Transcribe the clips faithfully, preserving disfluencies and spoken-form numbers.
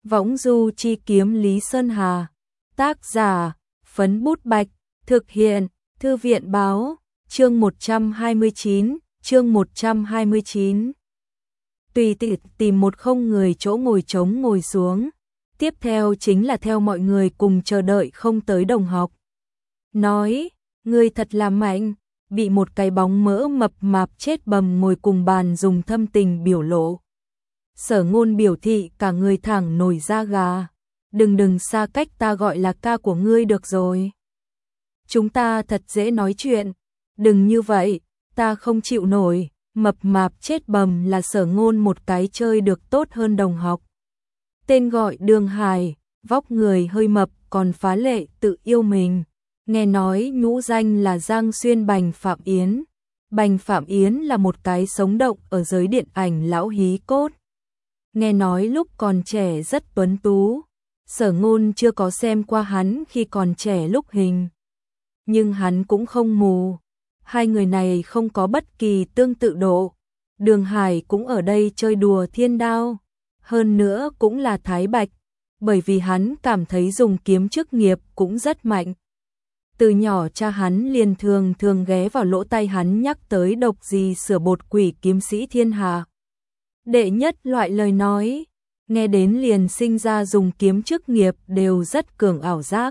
Võng du chi kiếm Lý Sơn Hà. Tác giả, Phấn Bút Bạch, thực hiện, Thư viện Báo, chương một trăm hai mươi chín, chương một trăm hai mươi chín. Tùy tiện tìm một không người chỗ ngồi trống ngồi xuống, tiếp theo chính là theo mọi người cùng chờ đợi không tới đồng học. Nói, ngươi thật là mạnh, bị một cái bóng mỡ mập mạp chết bầm ngồi cùng bàn dùng thâm tình biểu lộ. Sở Ngôn biểu thị cả người thẳng nổi da gà. Đừng đừng xa cách, ta gọi là ca của ngươi được rồi. Chúng ta thật dễ nói chuyện. Đừng như vậy, ta không chịu nổi. Mập mạp chết bầm là Sở Ngôn một cái chơi được tốt hơn đồng học. Tên gọi Đường Hải, vóc người hơi mập còn phá lệ tự yêu mình. Nghe nói nhũ danh là Giang Xuyên Bành Phạm Yến. Bành Phạm Yến là một cái sống động ở giới điện ảnh lão hí cốt. Nghe nói lúc còn trẻ rất tuấn tú. Sở Ngôn chưa có xem qua hắn khi còn trẻ lúc hình. Nhưng hắn cũng không mù. Hai người này không có bất kỳ tương tự độ. Đường Hải cũng ở đây chơi đùa thiên đao. Hơn nữa cũng là thái bạch. Bởi vì hắn cảm thấy dùng kiếm chức nghiệp cũng rất mạnh. Từ nhỏ cha hắn liền thường thường ghé vào lỗ tai hắn nhắc tới độc gì sửa bột quỷ kiếm sĩ thiên hạ. Đệ nhất loại lời nói, nghe đến liền sinh ra dùng kiếm chức nghiệp đều rất cường ảo giác.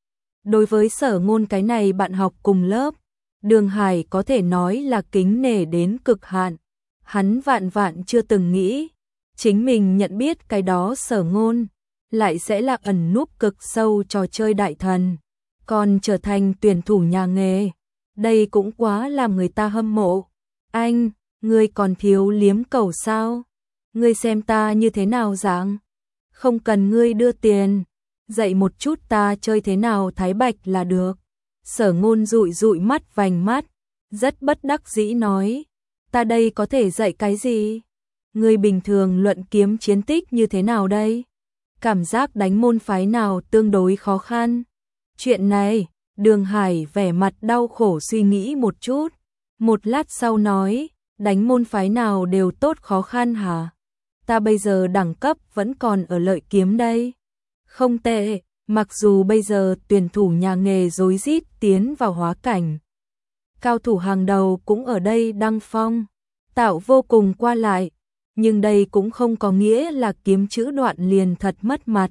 Đối với Sở Ngôn cái này bạn học cùng lớp, Đường Hải có thể nói là kính nể đến cực hạn. Hắn vạn vạn chưa từng nghĩ, chính mình nhận biết cái đó Sở Ngôn, lại sẽ là ẩn núp cực sâu trò chơi đại thần, còn trở thành tuyển thủ nhà nghề. Đây cũng quá làm người ta hâm mộ. Anh, ngươi còn thiếu liếm cầu sao? Ngươi xem ta như thế nào dạng? Không cần ngươi đưa tiền, dạy một chút ta chơi thế nào thái bạch là được. Sở Ngôn dụi dụi mắt vành mắt, rất bất đắc dĩ nói, ta đây có thể dạy cái gì? Ngươi bình thường luận kiếm chiến tích như thế nào đây? Cảm giác đánh môn phái nào tương đối khó khăn? Chuyện này, Đường Hải vẻ mặt đau khổ suy nghĩ một chút, một lát sau nói, đánh môn phái nào đều tốt khó khăn hả? Ta bây giờ đẳng cấp vẫn còn ở lợi kiếm đây. Không tệ, mặc dù bây giờ tuyển thủ nhà nghề rối rít tiến vào hóa cảnh. Cao thủ hàng đầu cũng ở đây đăng phong, tạo vô cùng qua lại, nhưng đây cũng không có nghĩa là kiếm chữ đoạn liền thật mất mặt.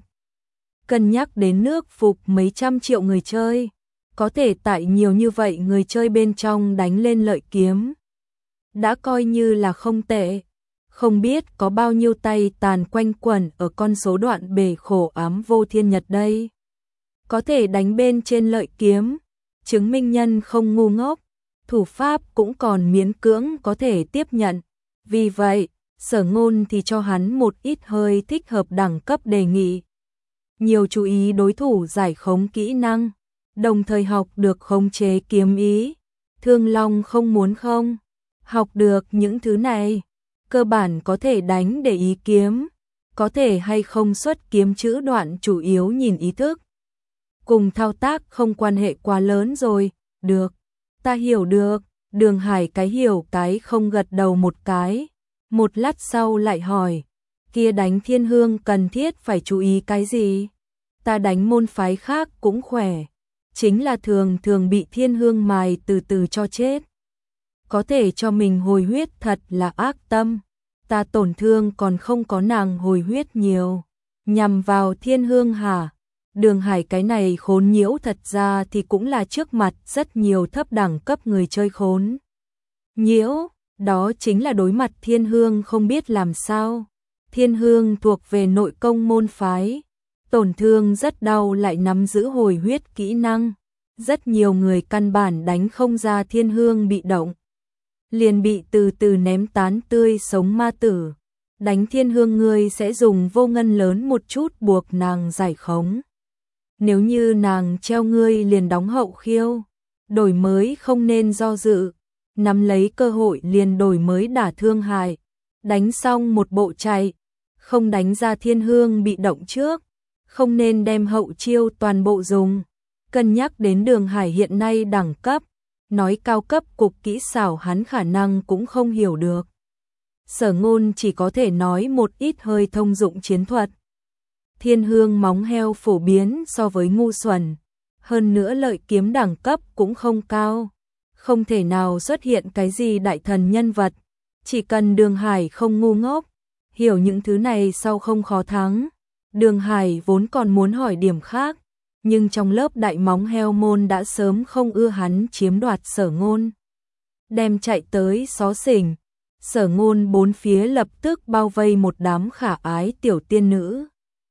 Cân nhắc đến nước phục mấy trăm triệu người chơi, có thể tại nhiều như vậy người chơi bên trong đánh lên lợi kiếm. Đã coi như là không tệ. Không biết có bao nhiêu tay tàn quanh quẩn ở con số đoạn bể khổ ám vô thiên nhật đây. Có thể đánh bên trên lợi kiếm, chứng minh nhân không ngu ngốc, thủ pháp cũng còn miễn cưỡng có thể tiếp nhận. Vì vậy, Sở Ngôn thì cho hắn một ít hơi thích hợp đẳng cấp đề nghị. Nhiều chú ý đối thủ giải khống kỹ năng, đồng thời học được khống chế kiếm ý. Thương Long không muốn không? Học được những thứ này, cơ bản có thể đánh để ý kiếm, có thể hay không xuất kiếm chữ đoạn chủ yếu nhìn ý thức. Cùng thao tác không quan hệ quá lớn rồi, được, ta hiểu được. Đường Hải cái hiểu cái không gật đầu một cái, một lát sau lại hỏi, kia đánh thiên hương cần thiết phải chú ý cái gì? Ta đánh môn phái khác cũng khỏe, chính là thường thường bị thiên hương mài từ từ cho chết. Có thể cho mình hồi huyết thật là ác tâm. Ta tổn thương còn không có nàng hồi huyết nhiều. Nhằm vào thiên hương hả? Đường Hải cái này khốn nhiễu thật ra thì cũng là trước mặt rất nhiều thấp đẳng cấp người chơi khốn nhiễu. Đó chính là đối mặt thiên hương không biết làm sao. Thiên hương thuộc về nội công môn phái. Tổn thương rất đau lại nắm giữ hồi huyết kỹ năng. Rất nhiều người căn bản đánh không ra thiên hương bị động, liền bị từ từ ném tán tươi sống ma tử. Đánh thiên hương ngươi sẽ dùng vô ngân lớn một chút buộc nàng giải khống. Nếu như nàng treo ngươi liền đóng hậu khiêu. Đổi mới không nên do dự, nắm lấy cơ hội liền đổi mới đả thương hại. Đánh xong một bộ chạy, không đánh ra thiên hương bị động trước, không nên đem hậu chiêu toàn bộ dùng. Cân nhắc đến Đường Hải hiện nay đẳng cấp, nói cao cấp cục kỹ xảo hắn khả năng cũng không hiểu được. Sở Ngôn chỉ có thể nói một ít hơi thông dụng chiến thuật. Thiên hương móng heo phổ biến so với ngu xuẩn, hơn nữa lợi kiếm đẳng cấp cũng không cao, không thể nào xuất hiện cái gì đại thần nhân vật, chỉ cần Đường Hải không ngu ngốc, hiểu những thứ này sau không khó thắng. Đường Hải vốn còn muốn hỏi điểm khác, nhưng trong lớp đại móng heo môn đã sớm không ưa hắn chiếm đoạt Sở Ngôn. Đem chạy tới xó xỉnh, Sở Ngôn bốn phía lập tức bao vây một đám khả ái tiểu tiên nữ.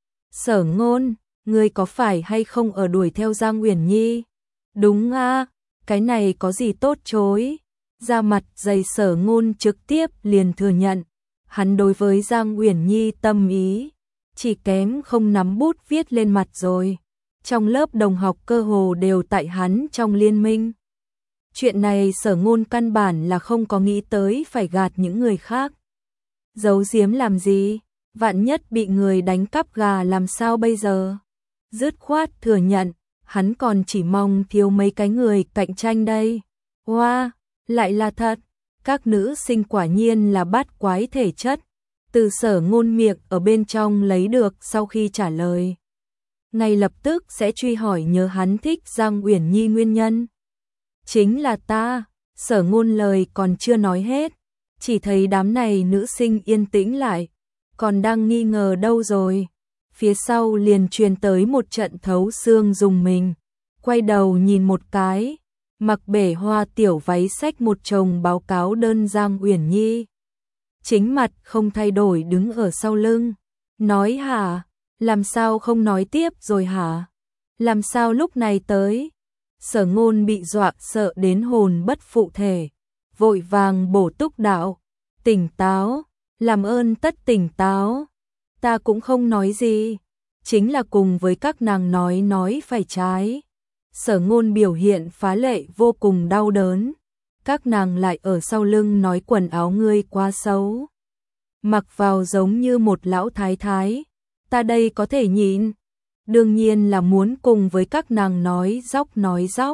Sở Ngôn, ngươi có phải hay không ở đuổi theo Giang Uyển Nhi? Đúng a, cái này có gì tốt chối. Ra mặt dày Sở Ngôn trực tiếp liền thừa nhận, hắn đối với Giang Uyển Nhi tâm ý, chỉ kém không nắm bút viết lên mặt rồi. Trong lớp đồng học cơ hồ đều tại hắn trong liên minh. Chuyện này Sở Ngôn căn bản là không có nghĩ tới phải gạt những người khác. Giấu giếm làm gì? Vạn nhất bị người đánh cắp gà làm sao bây giờ? Dứt khoát thừa nhận, hắn còn chỉ mong thiếu mấy cái người cạnh tranh đây. Wow, lại là thật, các nữ sinh quả nhiên là bát quái thể chất. Từ Sở Ngôn miệng ở bên trong lấy được sau khi trả lời, ngay lập tức sẽ truy hỏi nhớ hắn thích Giang Uyển Nhi nguyên nhân. Chính là ta. Sở Ngôn lời còn chưa nói hết, chỉ thấy đám này nữ sinh yên tĩnh lại, còn đang nghi ngờ đâu rồi. Phía sau liền truyền tới một trận thấu xương rùng mình, quay đầu nhìn một cái, mặc bể hoa tiểu váy xách một chồng báo cáo đơn Giang Uyển Nhi. Chính mặt không thay đổi đứng ở sau lưng, nói hả, làm sao không nói tiếp rồi hả? Làm sao lúc này tới? Sở Ngôn bị dọa sợ đến hồn bất phụ thể, vội vàng bổ túc đạo, tỉnh táo, làm ơn tất tỉnh táo. Ta cũng không nói gì, chính là cùng với các nàng nói nói phải trái. Sở Ngôn biểu hiện phá lệ vô cùng đau đớn, các nàng lại ở sau lưng nói quần áo ngươi quá xấu, mặc vào giống như một lão thái thái, ta đây có thể nhịn. Đương nhiên là muốn cùng với các nàng nói dóc nói dóc.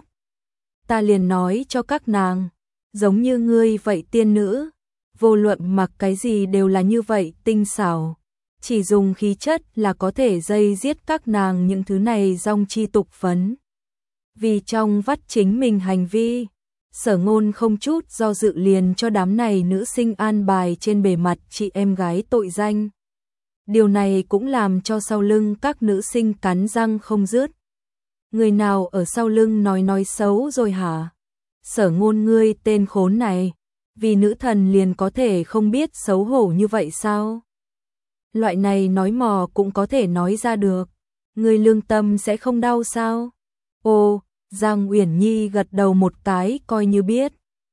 Ta liền nói cho các nàng, giống như ngươi vậy tiên nữ, vô luận mặc cái gì đều là như vậy tinh xảo, chỉ dùng khí chất là có thể dây giết các nàng những thứ này dong chi tục phấn. Vì trong vắt chính mình hành vi, Sở Ngôn không chút do dự liền cho đám này nữ sinh an bài trên bề mặt chị em gái tội danh. Điều này cũng làm cho sau lưng các nữ sinh cắn răng không dứt. Người nào ở sau lưng nói nói xấu rồi hả? Sở Ngôn ngươi tên khốn này, vì nữ thần liền có thể không biết xấu hổ như vậy sao? Loại này nói mò cũng có thể nói ra được, ngươi lương tâm sẽ không đau sao? Ồ, Giang Uyển Nhi gật đầu một cái coi như biết,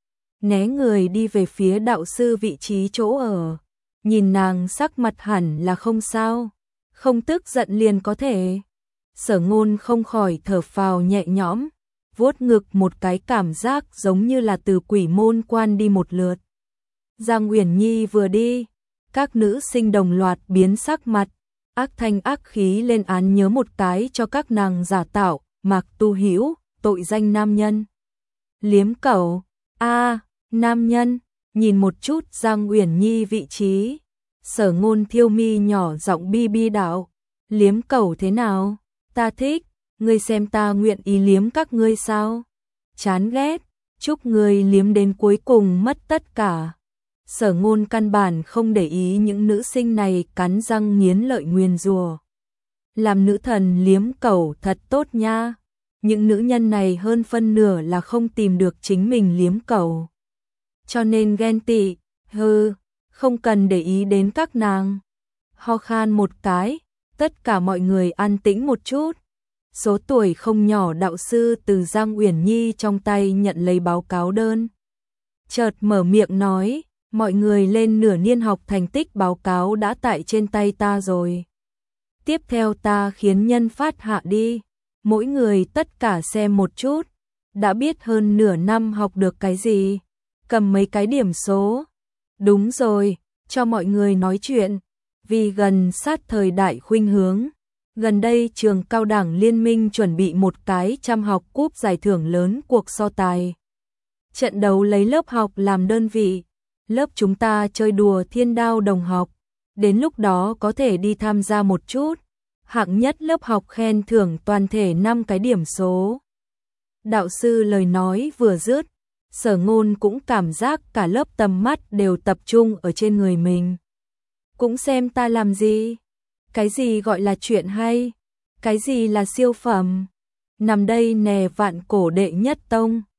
né người đi về phía đạo sư vị trí chỗ ở. Nhìn nàng sắc mặt hẳn là không sao, không tức giận liền có thể. Sở Ngôn không khỏi thở phào nhẹ nhõm, vuốt ngực một cái cảm giác giống như là từ quỷ môn quan đi một lượt. Giang Uyển Nhi vừa đi, các nữ sinh đồng loạt biến sắc mặt, ác thanh ác khí lên án nhớ một cái cho các nàng giả tạo, Mạc Tu Hữu, tội danh nam nhân. Liếm cẩu, a, nam nhân. Nhìn một chút Giang Uyển Nhi vị trí, Sở Ngôn thiêu mi nhỏ giọng bi bi đạo, liếm cẩu thế nào? Ta thích, ngươi xem ta nguyện ý liếm các ngươi sao? Chán ghét, chúc ngươi liếm đến cuối cùng mất tất cả. Sở Ngôn căn bản không để ý những nữ sinh này cắn răng nghiến lợi nguyền rủa. Làm nữ thần liếm cẩu thật tốt nha. Những nữ nhân này hơn phân nửa là không tìm được chính mình liếm cẩu, cho nên ghen tị, hừ, không cần để ý đến các nàng. Ho khan một cái, tất cả mọi người an tĩnh một chút. Số tuổi không nhỏ đạo sư từ Giang Uyển Nhi trong tay nhận lấy báo cáo đơn. Chợt mở miệng nói, mọi người lên nửa niên học thành tích báo cáo đã tại trên tay ta rồi. Tiếp theo ta khiến nhân phát hạ đi, mỗi người tất cả xem một chút, đã biết hơn nửa năm học được cái gì. Cầm mấy cái điểm số. Đúng rồi, cho mọi người nói chuyện. Vì gần sát thời đại khuynh hướng, gần đây trường cao đẳng liên minh chuẩn bị một cái trăm học cúp giải thưởng lớn cuộc so tài. Trận đấu lấy lớp học làm đơn vị, lớp chúng ta chơi đùa thiên đao đồng học, đến lúc đó có thể đi tham gia một chút. hạng nhất lớp học khen thưởng toàn thể năm cái điểm số. Đạo sư lời nói vừa dứt, Sở Ngôn cũng cảm giác cả lớp tầm mắt đều tập trung ở trên người mình. Cũng xem ta làm gì? Cái gì gọi là chuyện hay? Cái gì là siêu phẩm? Nằm đây nè vạn cổ đệ nhất tông.